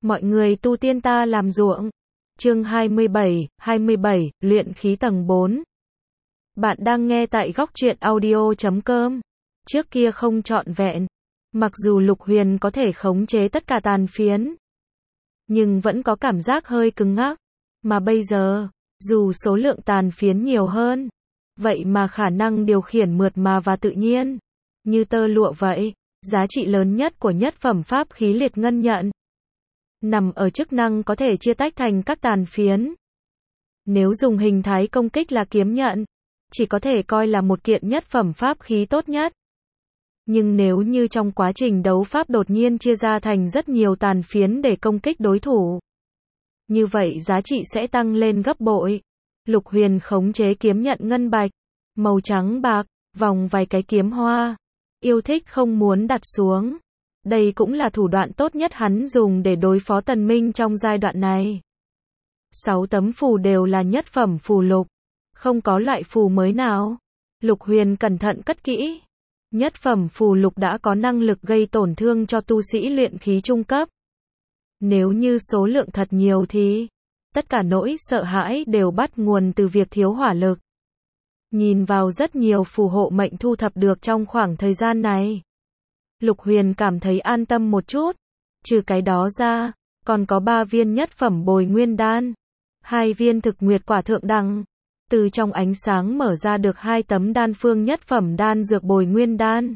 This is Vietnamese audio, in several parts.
Mọi người tu tiên ta làm ruộng. Chương 27, luyện khí tầng 4. Bạn đang nghe tại góc truyện audio.com. Trước kia không trọn vẹn. Mặc dù Lục Huyền có thể khống chế tất cả tàn phiến, nhưng vẫn có cảm giác hơi cứng ngắc. Mà bây giờ, dù số lượng tàn phiến nhiều hơn, vậy mà khả năng điều khiển mượt mà và tự nhiên, như tơ lụa vậy. Giá trị lớn nhất của nhất phẩm pháp khí liệt ngân nhận nằm ở chức năng có thể chia tách thành các tàn phiến. Nếu dùng hình thái công kích là kiếm nhận, chỉ có thể coi là một kiện nhất phẩm pháp khí tốt nhất. Nhưng nếu như trong quá trình đấu pháp đột nhiên chia ra thành rất nhiều tàn phiến để công kích đối thủ, như vậy giá trị sẽ tăng lên gấp bội. Lục Huyền khống chế kiếm nhận ngân bạch, màu trắng bạc, vòng vài cái kiếm hoa. Yêu thích không muốn đặt xuống. Đây cũng là thủ đoạn tốt nhất hắn dùng để đối phó Tần Minh trong giai đoạn này. 6 tấm phù đều là nhất phẩm phù lục, không có loại phù mới nào. Lục Huyền cẩn thận cất kỹ. Nhất phẩm phù lục đã có năng lực gây tổn thương cho tu sĩ luyện khí trung cấp. Nếu như số lượng thật nhiều thì tất cả nỗi sợ hãi đều bắt nguồn từ việc thiếu hỏa lực. Nhìn vào rất nhiều phù hộ mệnh thu thập được trong khoảng thời gian này, Lục Huyền cảm thấy an tâm một chút. Trừ cái đó ra, còn có 3 viên nhất phẩm bồi nguyên đan, 2 viên thực nguyệt quả thượng đẳng. Từ trong ánh sáng mở ra được 2 tấm đan phương nhất phẩm đan dược bồi nguyên đan.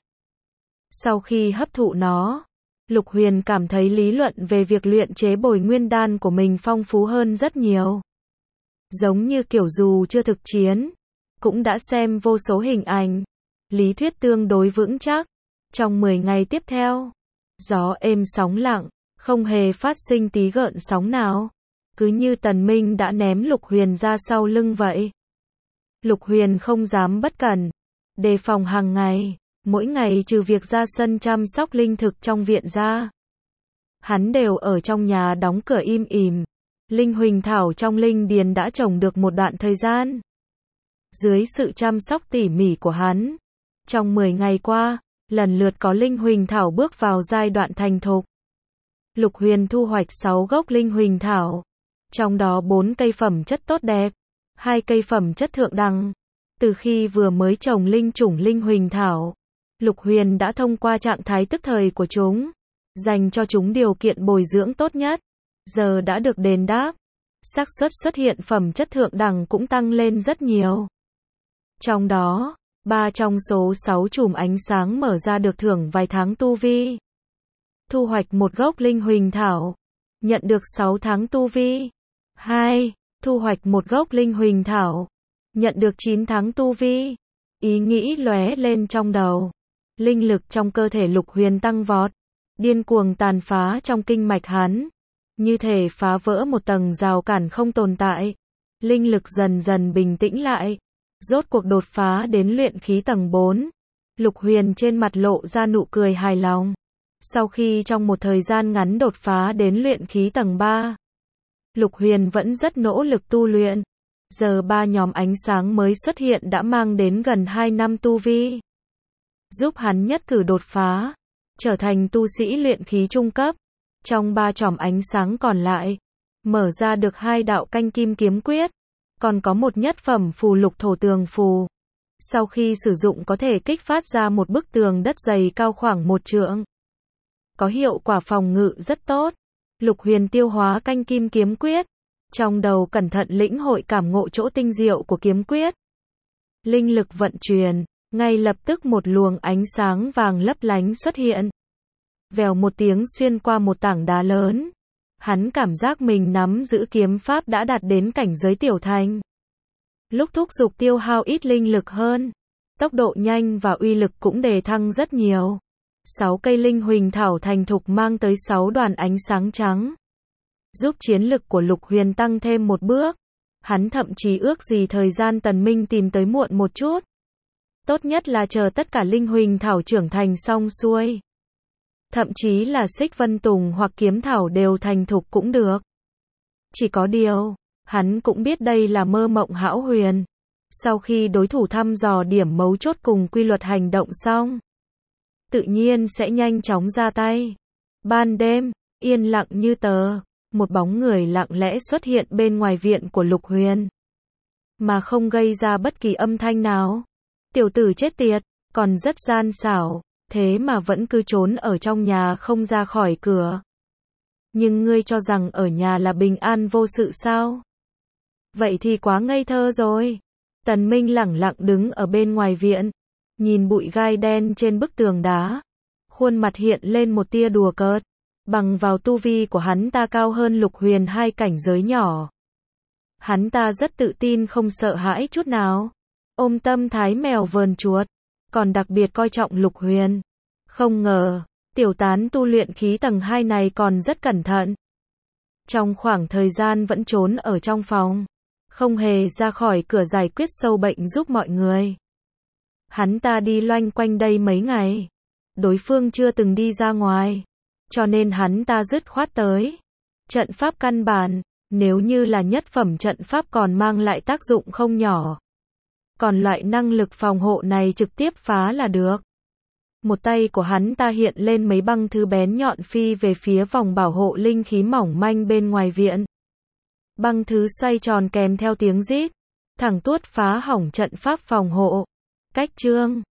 Sau khi hấp thụ nó, Lục Huyền cảm thấy lý luận về việc luyện chế bồi nguyên đan của mình phong phú hơn rất nhiều. Giống như kiểu dù chưa thực chiến, cũng đã xem vô số hình ảnh, lý thuyết tương đối vững chắc. Trong 10 ngày tiếp theo, gió êm sóng lặng, không hề phát sinh tí gợn sóng nào. Cứ như Tần Minh đã ném Lục Huyền ra sau lưng vậy. Lục Huyền không dám bất cẩn, đề phòng hàng ngày, mỗi ngày trừ việc ra sân chăm sóc linh thực trong viện ra, hắn đều ở trong nhà đóng cửa im ỉm. Linh huỳnh thảo trong linh điền đã trồng được một đoạn thời gian. Dưới sự chăm sóc tỉ mỉ của hắn, trong 10 ngày qua, lần lượt có linh huỳnh thảo bước vào giai đoạn thành thục. Lục Huyền thu hoạch 6 gốc linh huỳnh thảo, trong đó 4 cây phẩm chất tốt đẹp, 2 cây phẩm chất thượng đẳng. Từ khi vừa mới trồng linh chủng linh huỳnh thảo, Lục Huyền đã thông qua trạng thái tức thời của chúng, dành cho chúng điều kiện bồi dưỡng tốt nhất. Giờ đã được đền đáp, xác suất xuất hiện phẩm chất thượng đẳng cũng tăng lên rất nhiều. Trong đó, 3 trong số 6 chùm ánh sáng mở ra được thưởng vài tháng tu vi. Thu hoạch một gốc linh huỳnh thảo, nhận được 6 tháng tu vi. 2. Thu hoạch một gốc linh huỳnh thảo, nhận được 9 tháng tu vi. Ý nghĩ lóe lên trong đầu. Linh lực trong cơ thể Lục Huyền tăng vọt, điên cuồng tàn phá trong kinh mạch hắn, như thể phá vỡ một tầng rào cản không tồn tại. Linh lực dần dần bình tĩnh lại, rốt cuộc đột phá đến luyện khí tầng 4. Lục Huyền trên mặt lộ ra nụ cười hài lòng. Sau khi trong một thời gian ngắn đột phá đến luyện khí tầng 3, Lục Huyền vẫn rất nỗ lực tu luyện. Giờ 3 nhóm ánh sáng mới xuất hiện đã mang đến gần 2 năm tu vi, giúp hắn nhất cử đột phá, trở thành tu sĩ luyện khí trung cấp. Trong 3 chòm ánh sáng còn lại, mở ra được 2 đạo canh kim kiếm quyết, còn có một nhất phẩm phù lục thổ tường phù. Sau khi sử dụng có thể kích phát ra một bức tường đất dày cao khoảng 1 trượng. Có hiệu quả phòng ngự rất tốt. Lục Huyền tiêu hóa canh kim kiếm quyết, trong đầu cẩn thận lĩnh hội cảm ngộ chỗ tinh diệu của kiếm quyết. Linh lực vận chuyển, ngay lập tức một luồng ánh sáng vàng lấp lánh xuất hiện. Vèo một tiếng xuyên qua một tảng đá lớn. Hắn cảm giác mình nắm giữ kiếm pháp đã đạt đến cảnh giới tiểu thành. Lúc thúc giục tiêu hao ít linh lực hơn, tốc độ nhanh và uy lực cũng đề thăng rất nhiều. 6 cây linh huỳnh thảo thành thục mang tới 6 đoàn ánh sáng trắng, giúp chiến lực của Lục Huyền tăng thêm một bước. Hắn thậm chí ước gì thời gian Tần Minh tìm tới muộn một chút. Tốt nhất là chờ tất cả linh huỳnh thảo trưởng thành xong xuôi. Thậm chí là xích vân tùng hoặc kiếm thảo đều thành thục cũng được. Chỉ có điều, hắn cũng biết đây là mơ mộng hão huyền. Sau khi đối thủ thăm dò điểm mấu chốt cùng quy luật hành động xong, tự nhiên sẽ nhanh chóng ra tay. Ban đêm, Yên lặng như tờ, một bóng người lặng lẽ xuất hiện bên ngoài viện của Lục Huyền. Mà không gây ra bất kỳ âm thanh nào. Tiểu tử chết tiệt, còn rất gian xảo, thế mà vẫn cứ trốn ở trong nhà không ra khỏi cửa. Nhưng ngươi cho rằng ở nhà là bình an vô sự sao? Vậy thì quá ngây thơ rồi. Tần Minh lẳng lặng đứng ở bên ngoài viện, nhìn bụi gai đen trên bức tường đá. Khuôn mặt hiện lên một tia đùa cợt. Bằng vào tu vi của hắn ta cao hơn Lục Huyền 2 cảnh giới nhỏ. Hắn ta rất tự tin không sợ hãi chút nào. Ôm tâm thái mèo vờn chuột. Còn đặc biệt coi trọng Lục Huyền. Không ngờ, tiểu tán tu luyện khí tầng 2 này còn rất cẩn thận. Trong khoảng thời gian vẫn trốn ở trong phòng. Không hề ra khỏi cửa giải quyết sâu bệnh giúp mọi người. Hắn ta đi loanh quanh đây mấy ngày. Đối phương chưa từng đi ra ngoài. Cho nên hắn ta dứt khoát tới. Trận pháp căn bản, nếu như là nhất phẩm trận pháp còn mang lại tác dụng không nhỏ. Còn loại năng lực phòng hộ này trực tiếp phá là được. Một tay của hắn ta hiện lên mấy băng thứ bén nhọn phi về phía vòng bảo hộ linh khí mỏng manh bên ngoài viện. Băng thứ xoay tròn kèm theo tiếng rít, thẳng tuốt phá hỏng trận pháp phòng hộ. Cách chương